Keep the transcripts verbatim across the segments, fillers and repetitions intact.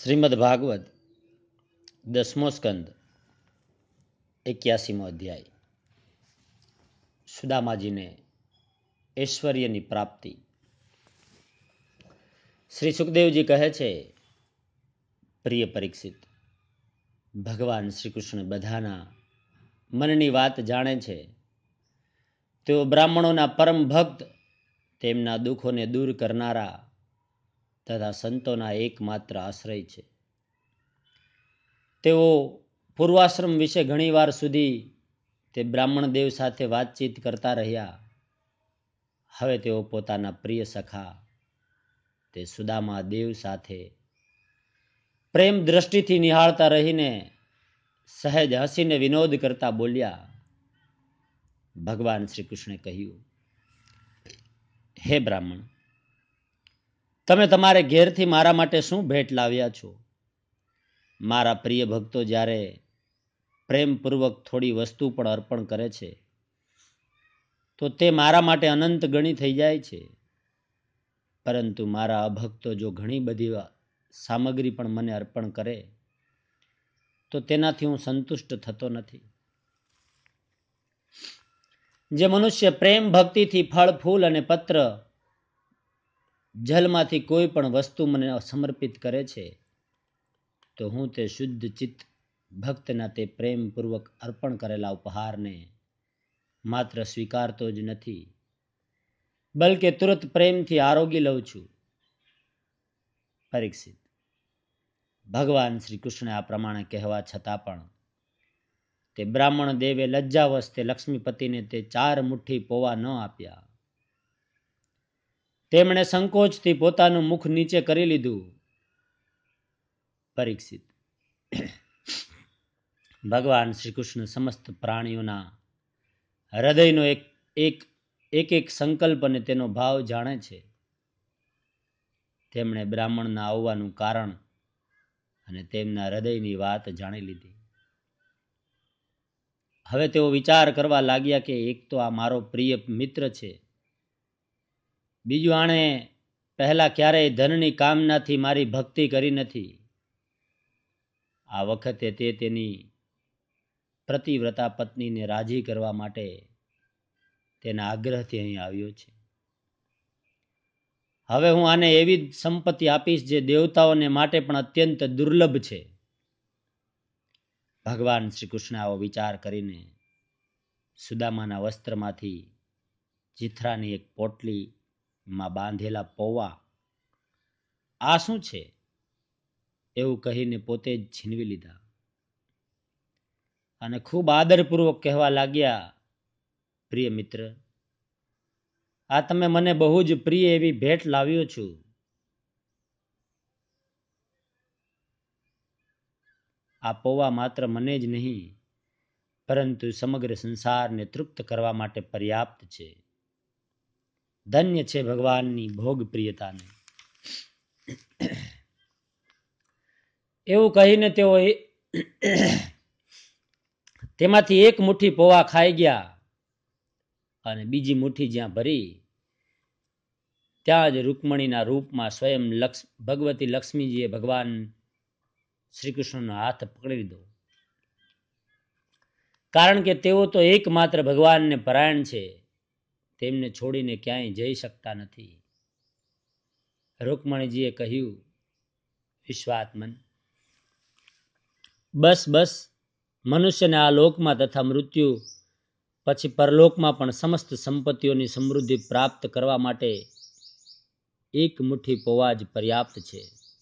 શ્રીમદ ભાગવત દસમો સ્કંદ એક્યાસીમો અધ્યાય. સુદામાજીને ઐશ્વર્યની પ્રાપ્તિ. શ્રી સુખદેવજી કહે છે, પ્રિય પરીક્ષિત, ભગવાન શ્રી કૃષ્ણ બધાના મનની વાત જાણે છે. તેઓ બ્રાહ્મણોના પરમ ભક્ત, તેમના દુઃખોને દૂર કરનારા તથા સંતોના એકમાત્ર આશ્રય છે. તેઓ પૂર્વાશ્રમ વિશે ઘણી વાર સુધી તે બ્રાહ્મણ દેવ સાથે વાતચીત કરતા રહ્યા. હવે તેઓ પોતાના પ્રિય સખા તે સુદામા દેવ સાથે પ્રેમ દ્રષ્ટિથી નિહાળતા રહીને સહેજ હસીને વિનોદ કરતા બોલ્યા. ભગવાન શ્રી કૃષ્ણે કહ્યું, હે બ્રાહ્મણ, તમે તમારે ઘેરથી મારા માટે શું ભેટ લાવ્યા છો? મારા પ્રિય ભક્તો જ્યારે પ્રેમપૂર્વક થોડી વસ્તુ પણ અર્પણ કરે છે તો તે મારા માટે અનંત ગણી થઈ જાય છે. પરંતુ મારા અભક્તો જો ઘણી બધી સામગ્રી પણ મને અર્પણ કરે તો તેનાથી હું સંતુષ્ટ થતો નથી. જે મનુષ્ય પ્રેમ ભક્તિથી ફળ ફૂલ અને પત્ર જલમાંથી કોઈ પણ વસ્તુ મને સમર્પિત કરે છે તો હું તે શુદ્ધ ચિત્ત ભક્તના તે પ્રેમપૂર્વક અર્પણ કરેલા ઉપહારને માત્ર સ્વીકારતો જ નથી, બલકે તુરંત પ્રેમથી આરોગી લઉં છું. પરીક્ષિત, ભગવાન શ્રી કૃષ્ણે આ પ્રમાણે કહેવા છતાં પણ તે બ્રાહ્મણ દેવે લજ્જાવશ તે લક્ષ્મીપતિને તે ચાર મુઠ્ઠી પોવા ન આપ્યા. તેમણે સંકોચથી પોતાનું મુખ નીચે કરી લીધું. પરીક્ષિત, ભગવાન શ્રી કૃષ્ણ સમસ્ત પ્રાણીઓના હૃદયનો એક એક એક એક સંકલ્પ અને તેનો ભાવ જાણે છે. તેમણે બ્રાહ્મણના આવવાનું કારણ અને તેમના હૃદયની વાત જાણી લીધી. હવે તેઓ વિચાર કરવા લાગ્યા કે એક તો આ મારો પ્રિય મિત્ર છે, બીજું આણે પહેલા ક્યારેય ધનની કામનાથી મારી ભક્તિ કરી નથી. આ વખતે તે તેની પ્રતિવ્રતા પત્નીને રાજી કરવા માટે તેના આગ્રહથી અહીં આવ્યો છે. હવે હું આને એવી સંપત્તિ આપીશ જે દેવતાઓને માટે પણ અત્યંત દુર્લભ છે. ભગવાન શ્રી કૃષ્ણ આવો વિચાર કરીને સુદામાના વસ્ત્રમાંથી ચિથરાની એક પોટલીમાં બાંધેલા પૌવા, આ શું છે એવું કહીને પોતે જ છીનવી લીધા અને ખૂબ આદરપૂર્વક કહેવા લાગ્યા, પ્રિય મિત્ર, આ તમે મને બહુ જ પ્રિય એવી ભેટ લાવ્યો છું. આ પૌવા માત્ર મને જ નહીં પરંતુ સમગ્ર સંસારને તૃપ્ત કરવા માટે પર્યાપ્ત છે. ધન્ય છે ભગવાનની ભોગ પ્રિયતાને. એવું કહીને તેઓ તેમાંથી એક મુઠ્ઠી પૌવા ખાઈ ગયા અને બીજી મુઠ્ઠી જ્યાં ભરી ત્યાં જ રૂકમણીના રૂપમાં સ્વયં લક્ષ ભગવતી લક્ષ્મીજીએ ભગવાન શ્રી કૃષ્ણનો હાથ પકડી લીધો. કારણ કે તેઓ તો એકમાત્ર ભગવાનને પરાયણ છે, તેમને છોડીને ક્યાંય જઈ શકતા નથી. રૂકમણીજીએ કહ્યું, વિશ્વાત્મન, બસ બસ, મનુષ્યને આ લોકમાં તથા મૃત્યુ પછી પરલોકમાં પણ સમસ્ત સંપત્તિઓની સમૃદ્ધિ પ્રાપ્ત કરવા માટે એક મુઠ્ઠી પૌવા જ પર્યાપ્ત છે.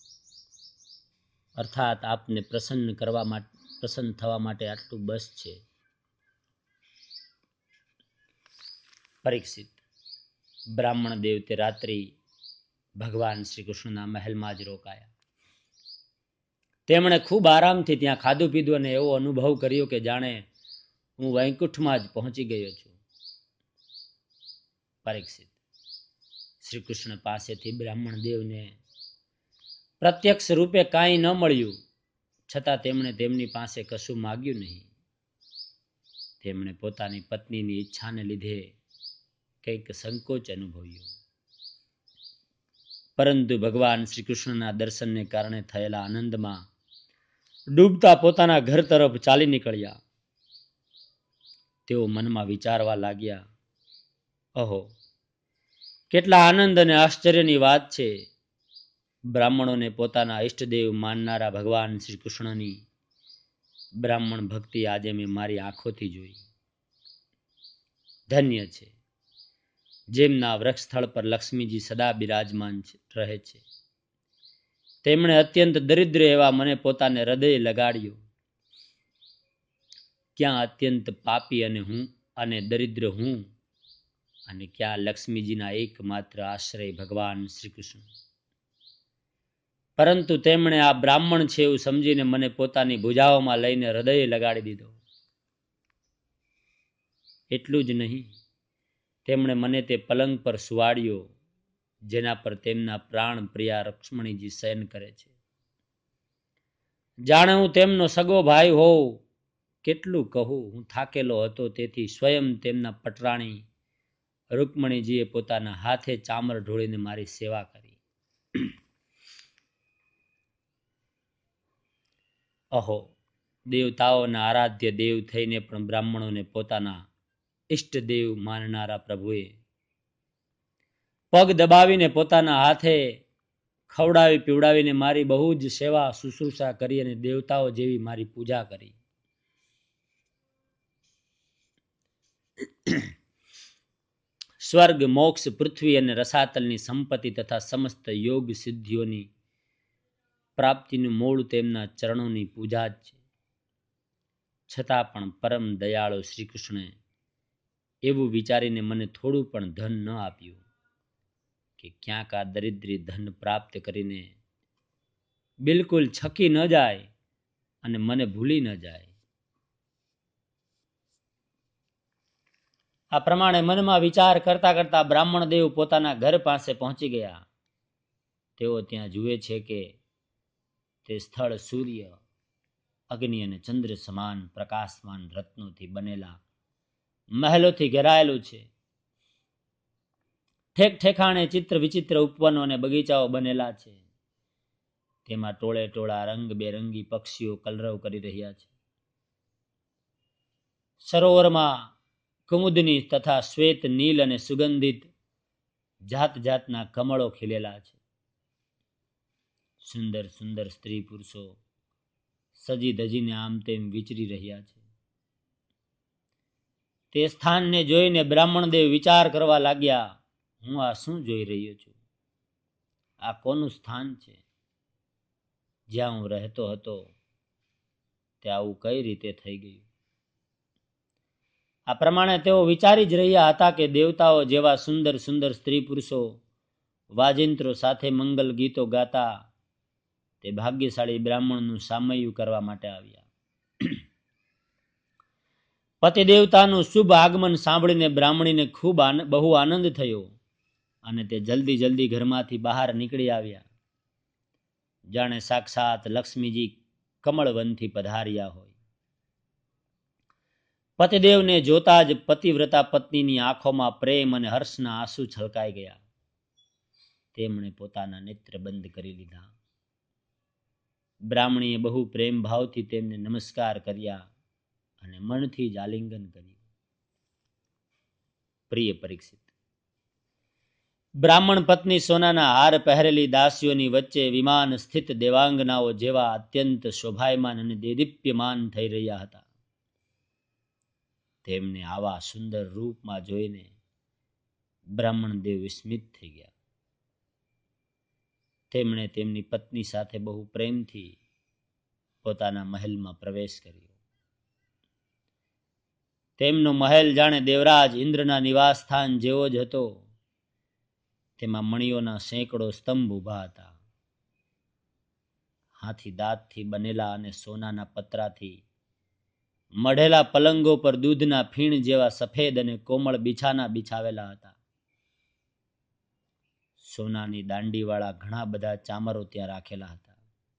અર્થાત આપને પ્રસન્ન કરવા માટે પ્રસન્ન થવા માટે આટલું બસ છે. પરીક્ષિત, બ્રાહ્મણ દેવ તે રાત્રિ ભગવાન શ્રી કૃષ્ણના મહેલમાં જ રોકાયા. તેમણે ખૂબ આરામથી ત્યાં ખાધું પીધું અને એવો અનુભવ કર્યો કે જાણે હું વૈકુંઠમાં જ પહોંચી ગયો છું. પરીક્ષિત, શ્રી કૃષ્ણ પાસેથી બ્રાહ્મણ દેવને પ્રત્યક્ષ રૂપે કાંઈ ન મળ્યું, છતાં તેમણે તેમની પાસે કશું માગ્યું નહીં. તેમણે પોતાની પત્નીની ઈચ્છાને લીધે કંઈક સંકોચ અનુભવ્યો. પરંતુ ભગવાન શ્રી કૃષ્ણના દર્શનને કારણે થયેલા આનંદમાં ડૂબતા પોતાના ઘર તરફ ચાલી નીકળ્યા. તેઓ મનમાં વિચારવા લાગ્યા, અહો, કેટલા આનંદ અને આશ્ચર્યની વાત છે. બ્રાહ્મણોને પોતાના ઈષ્ટદેવ માનનારા ભગવાન શ્રી કૃષ્ણની બ્રાહ્મણ ભક્તિ આજે મેં મારી આંખોથી જોઈ. ધન્ય છે જેમના વૃક્ષ સ્થળ પર લક્ષ્મીજી સદા બિરાજમાન રહે છે. તેમણે અત્યંત દરિદ્ર એવા મને પોતાને હૃદય લગાડ્યો. ક્યાં અત્યંત પાપી અને હું અને દરિદ્ર હું, અને ક્યાં લક્ષ્મીજીના એકમાત્ર આશ્રય ભગવાન શ્રી કૃષ્ણ. પરંતુ તેમણે આ બ્રાહ્મણ છે એવું સમજીને મને પોતાની ભુજાઓમાં લઈને હૃદય લગાડી દીધો. એટલું જ નહીં, તેમણે મને તે પલંગ પર સુવાડ્યો જેના પર તેમના પ્રાણ પ્રિયા લક્ષ્મણીજી શયન કરે છે. જાણે હું તેમનો સગો ભાઈ હોઉં. કેટલું કહું, હું થાકેલો હતો, તેથી સ્વયં તેમના પટરાણી રૂકમણીજીએ પોતાના હાથે ચામર ઢોળીને મારી સેવા કરી. અહો, દેવતાઓના આરાધ્ય દેવ થઈને પણ બ્રાહ્મણોને પોતાના ઈષ્ટદેવ માનનારા પ્રભુએ પગ દબાવીને પોતાના હાથે ખવડાવી પીવડાવીને મારી બહુ જ સેવા શુશ્રૂષા કરી અને દેવતાઓ જેવી મારી પૂજા કરી. સ્વર્ગ, મોક્ષ, પૃથ્વી અને રસાતલની સંપત્તિ તથા સમસ્ત યોગ સિદ્ધિઓની પ્રાપ્તિનું મૂળ તેમના ચરણોની પૂજા જ છે. છતાં પણ પરમ દયાળુ શ્રી કૃષ્ણે એવું વિચારીને મને થોડું પણ ધન ન આપ્યું કે ક્યાંક આ દરિદ્રી ધન પ્રાપ્ત કરીને બિલકુલ છકી ન જાય અને મને ભૂલી ન જાય. આ પ્રમાણે મનમાં વિચાર કરતા કરતા બ્રાહ્મણ દેવ પોતાના ઘર પાસે પહોંચી ગયા. તેઓ ત્યાં જુએ છે કે તે સ્થળ સૂર્ય, અગ્નિ અને ચંદ્ર સમાન પ્રકાશમાન રત્નોથી બનેલા મહેલોથી ઘેરાયેલું છે. ઠેક ઠેકાણે ચિત્ર વિચિત્ર ઉપવનો અને બગીચાઓ બનેલા છે. તેમાં ટોળે ટોળા રંગબેરંગી પક્ષીઓ કલરવ કરી રહ્યા છે. સરોવરમાં કુમુદની તથા શ્વેત, નીલ અને સુગંધિત જાત જાતના કમળો ખીલેલા છે. સુંદર સુંદર સ્ત્રી પુરુષો સજી ધજીને આમ તેમ વિચરી રહ્યા છે. તે સ્થાનને જોઈને બ્રાહ્મણદેવ વિચાર કરવા લાગ્યા, હું આ શું જોઈ રહ્યો છું? આ કોનું સ્થાન છે? જ્યાં હું રહેતો હતો તે આવું કઈ રીતે થઈ ગયું? આ પ્રમાણે તેઓ વિચારી જ રહ્યા હતા કે દેવતાઓ જેવા સુંદર સુંદર સ્ત્રી પુરુષો વાજિંત્રો સાથે મંગલ ગીતો ગાતા તે ભાગ્યશાળી બ્રાહ્મણનું સામૈયું કરવા માટે આવ્યા. પતિ દેવતાનું શુભ આગમન સાંભળીને બ્રાહ્મણીને ખૂબ બહુ આનંદ થયો અને તે જલ્દી જલ્દી ઘરમાંથી બહાર નીકળી આવ્યા, જાણે સાક્ષાત લક્ષ્મીજી કમળવનથી પધાર્યા હોય. પતિદેવને જોતા જ પતિવ્રતા પત્નીની આંખોમાં પ્રેમ અને હર્ષના આંસુ છલકાઈ ગયા. તેમણે પોતાના નેત્ર બંધ કરી લીધા. બ્રાહ્મણીએ બહુ પ્રેમ ભાવથી તેમને નમસ્કાર કર્યા અને મનથી જ આલિંગન કર્યું. પ્રિય પરીક્ષિત, બ્રાહ્મણ પત્ની સોનાના હાર પહેરેલી દાસીઓની વચ્ચે વિમાન સ્થિત દેવાંગનાઓ જેવા અત્યંત શોભાયમાન અને દેદીપ્યમાન થઈ રહ્યા હતા. તેમને આવા સુંદર રૂપમાં જોઈને બ્રાહ્મણ દેવ વિસ્મિત થઈ ગયા. તેમણે તેમની પત્ની સાથે બહુ પ્રેમથી પોતાના મહેલમાં પ્રવેશ કર્યો. તેમનો મહેલ જાણે દેવરાજ ઇન્દ્રના નિવાસ સ્થાન જેવો જ હતો. તેમાં મણીઓના સેંકડો સ્તંભ ઊભા હતા. હાથી દાંતથી બનેલા અને સોનાના પતરાથી મઢેલા પલંગો પર દૂધના ફીણ જેવા સફેદ અને કોમળ બિછાના બિછાવેલા હતા. સોનાની દાંડીવાળા ઘણા બધા ચામરો ત્યાં રાખેલા હતા.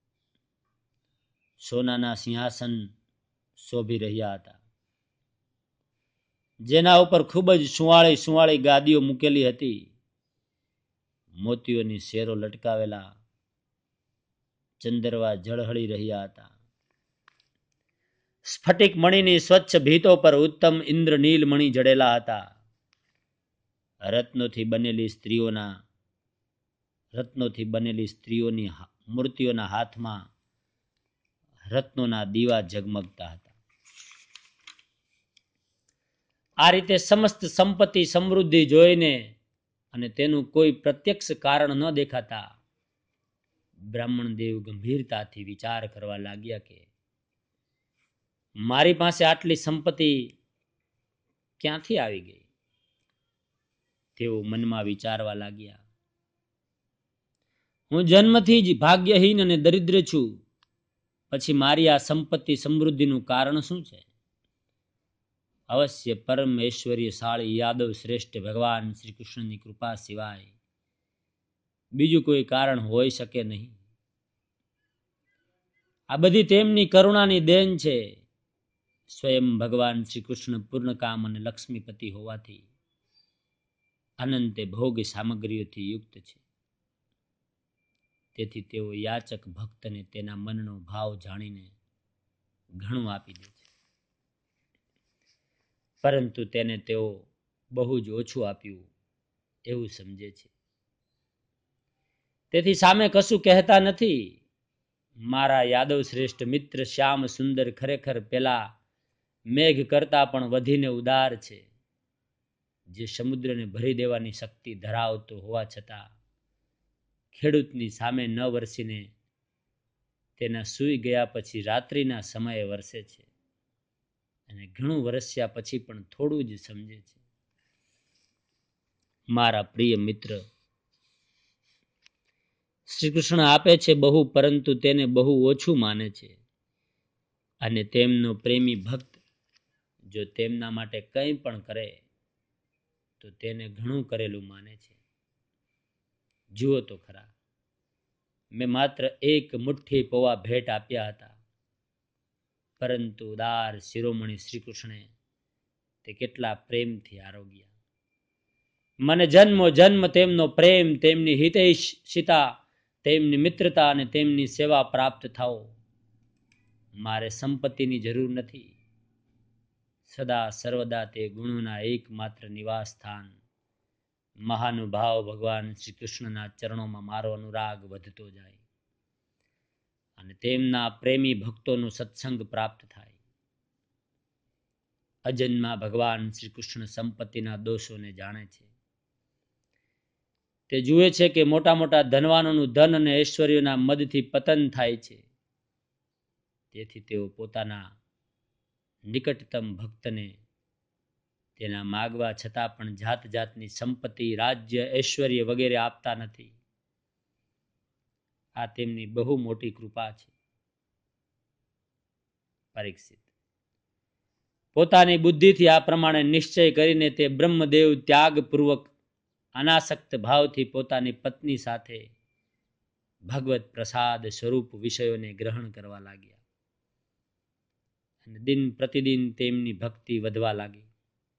સોનાના સિંહાસન શોભી રહ્યા હતા, જેના ઉપર ખૂબ જ સુંવાળી સુંવાળી ગાદીઓ મૂકેલી હતી. મોતીઓની શેરો લટકાવેલા ચંદરવા ઝળહળી રહ્યા હતા. સ્ફટિક મણીની સ્વચ્છ ભીતો પર ઉત્તમ ઇન્દ્રનીલ મણી જડેલા હતા. રત્નોથી બનેલી સ્ત્રીઓના રત્નોથી બનેલી સ્ત્રીઓની મૂર્તિઓના હાથમાં રત્નોના દીવા ઝગમગતા હતા. આ રીતે સમસ્ત સંપત્તિ સમૃદ્ધિ જોઈને અને તેનું કોઈ પ્રત્યક્ષ કારણ ન દેખાતા બ્રાહ્મણ દેવ ગંભીરતાથી વિચાર કરવા લાગ્યા કે મારી પાસે આટલી સંપત્તિ ક્યાંથી આવી ગઈ? તેઓ મનમાં વિચારવા લાગ્યા, હું જન્મથી જ ભાગ્યહીન અને દરિદ્ર છું, પછી મારી આ સંપત્તિ સમૃદ્ધિનું કારણ શું છે? અવશ્ય પરમ ઐશ્વર્યશાળી યાદવ શ્રેષ્ઠ ભગવાન શ્રી કૃષ્ણની કૃપા સિવાય બીજું કોઈ કારણ હોઈ શકે નહીં. આ બધી તેમની કરુણાની દેન છે. સ્વયં ભગવાન શ્રી કૃષ્ણ પૂર્ણકામ અને લક્ષ્મીપતિ હોવાથી અનંતે ભોગ સામગ્રીઓથી યુક્ત છે. તેથી તેઓ યાચક ભક્તને તેના મનનો ભાવ જાણીને ઘણું આપી દે છે, પરંતુ તેને તેઓ બહુ જ ઓછું આપ્યું એવું સમજે છે. તેથી સામે કશું કહેતા નથી. મારા યાદવ શ્રેષ્ઠ મિત્ર શ્યામ સુંદર ખરેખર પેલા મેઘ કરતા પણ વધીને ઉદાર છે, જે સમુદ્રને ભરી દેવાની શક્તિ ધરાવતો હોવા છતાં ખેડૂતની સામે ન વરસીને તેના સૂઈ ગયા પછી રાત્રિના સમયે વરસે છે અને ઘણું વરસ્યા પછી પણ થોડું જ સમજે છે. મારા પ્રિય મિત્ર, શ્રી કૃષ્ણ આપે છે બહુ, પરંતુ તેને બહુ ઓછું માને છે. અને તેમનો પ્રેમી ભક્ત જો તેમના માટે કંઈ પણ કરે તો તેને ઘણું કરેલું માને છે. જુઓ તો ખરા, મેં માત્ર એક મુઠ્ઠી પૌવા ભેટ આપ્યા હતા, પરંતુ ઉદાર શિરોમણી શ્રી કૃષ્ણે તે કેટલા પ્રેમથી આરોગ્યા. મને જન્મો જન્મ તેમનો પ્રેમ, તેમની હિતૈષિતા, તેમની મિત્રતા અને તેમની સેવા પ્રાપ્ત થાઓ. મારે સંપત્તિની જરૂર નથી. સદા સર્વદા તે ગુણોના એકમાત્ર નિવાસ સ્થાન મહાનુભાવ ભગવાન શ્રી કૃષ્ણના ચરણોમાં મારો અનુરાગ વધતો જાય અને તેમના પ્રેમી ભક્તોનો સત્સંગ પ્રાપ્ત થાય. અજન્મા ભગવાન શ્રી કૃષ્ણ સંપત્તિના દોષોને જાણે છે. તે જુએ છે કે મોટા મોટા ધનવાનોનું ધન અને ઐશ્વર્યના મદથી પતન થાય છે. તેથી તેઓ પોતાના નિકટતમ ભક્તને તેના માગવા છતાં પણ જાત જાતની સંપત્તિ, રાજ્ય, ઐશ્વર્ય વગેરે આપતા નથી. આ તેમની બહુ મોટી કૃપા છે. પરીક્ષિત, પોતાની બુદ્ધિથી આ પ્રમાણે નિશ્ચય કરીને તે બ્રહ્મદેવ ત્યાગપૂર્વક અનાસક્ત ભાવથી પોતાની પત્ની સાથે ભગવત પ્રસાદ સ્વરૂપ વિષયોને ગ્રહણ કરવા લાગ્યા અને દિન પ્રતિદિન તેમની ભક્તિ વધવા લાગી.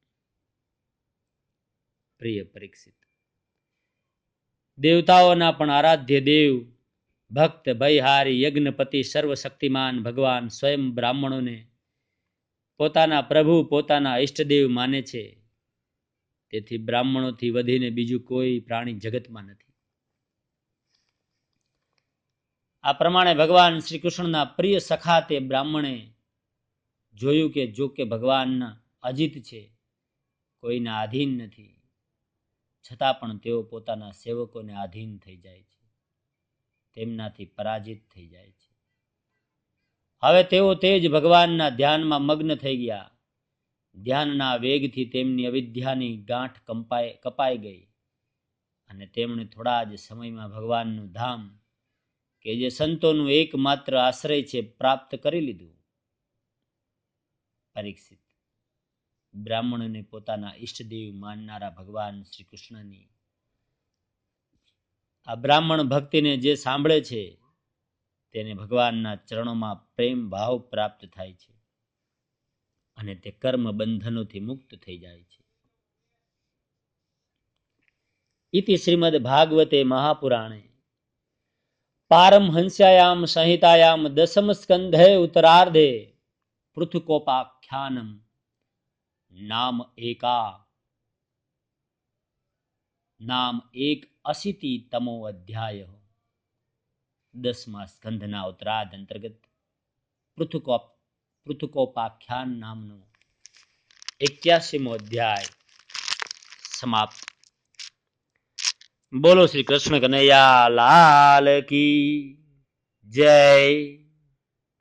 પ્રિય પરીક્ષિત, દેવતાઓના પણ આરાધ્ય દેવ, ભક્ત, ભયહારી, યજ્ઞપતિ, સર્વશક્તિમાન ભગવાન સ્વયં બ્રાહ્મણોને પોતાના પ્રભુ, પોતાના ઈષ્ટદેવ માને છે. તેથી બ્રાહ્મણોથી વધીને બીજું કોઈ પ્રાણી જગતમાં નથી. આ પ્રમાણે ભગવાન શ્રી કૃષ્ણના પ્રિય સખા તે બ્રાહ્મણે જોયું કે જો કે ભગવાન અજીત છે, કોઈના આધીન નથી, છતાં પણ તેઓ પોતાના સેવકોને આધીન થઈ જાય છે, તેમનાથી પરાજિત થઈ જાય છે. હવે તેઓ તે જ ભગવાનના ધ્યાનમાં મગ્ન થઈ ગયા. ધ્યાનના વેગથી તેમની અવિદ્યાની ગાંઠ કંપાઈ કપાઈ ગઈ અને તેમણે થોડા જ સમયમાં ભગવાનનું ધામ, કે જે સંતોનું એકમાત્ર આશ્રય છે, પ્રાપ્ત કરી લીધું. પરીક્ષિત, બ્રાહ્મણોને પોતાના ઈષ્ટદેવ માનનારા ભગવાન શ્રી કૃષ્ણની આ બ્રાહ્મણ ભક્તિને જે સાંભળે છે તેને ભગવાનના ચરણોમાં પ્રેમ ભાવ પ્રાપ્ત થાય છે અને તે કર્મ બંધનોથી મુક્ત થઈ જાય છે. इति श्रीमद् भागवते महापुराणे पारमहंस्यायाम संहितायाम दशम स्कंधे उत्तरार्धे पृथुकोपाख्यानम नाम एका नाम एक अशीति तमो अध्याय दसमा स्कंधना उत्तरार्ध अंतर्गत पृथुकोप पृथुकोपाख्यान नामनो एक्यासीमो अध्याय समाप्त। बोलो श्री कृष्ण कन्हैया लाल की जय।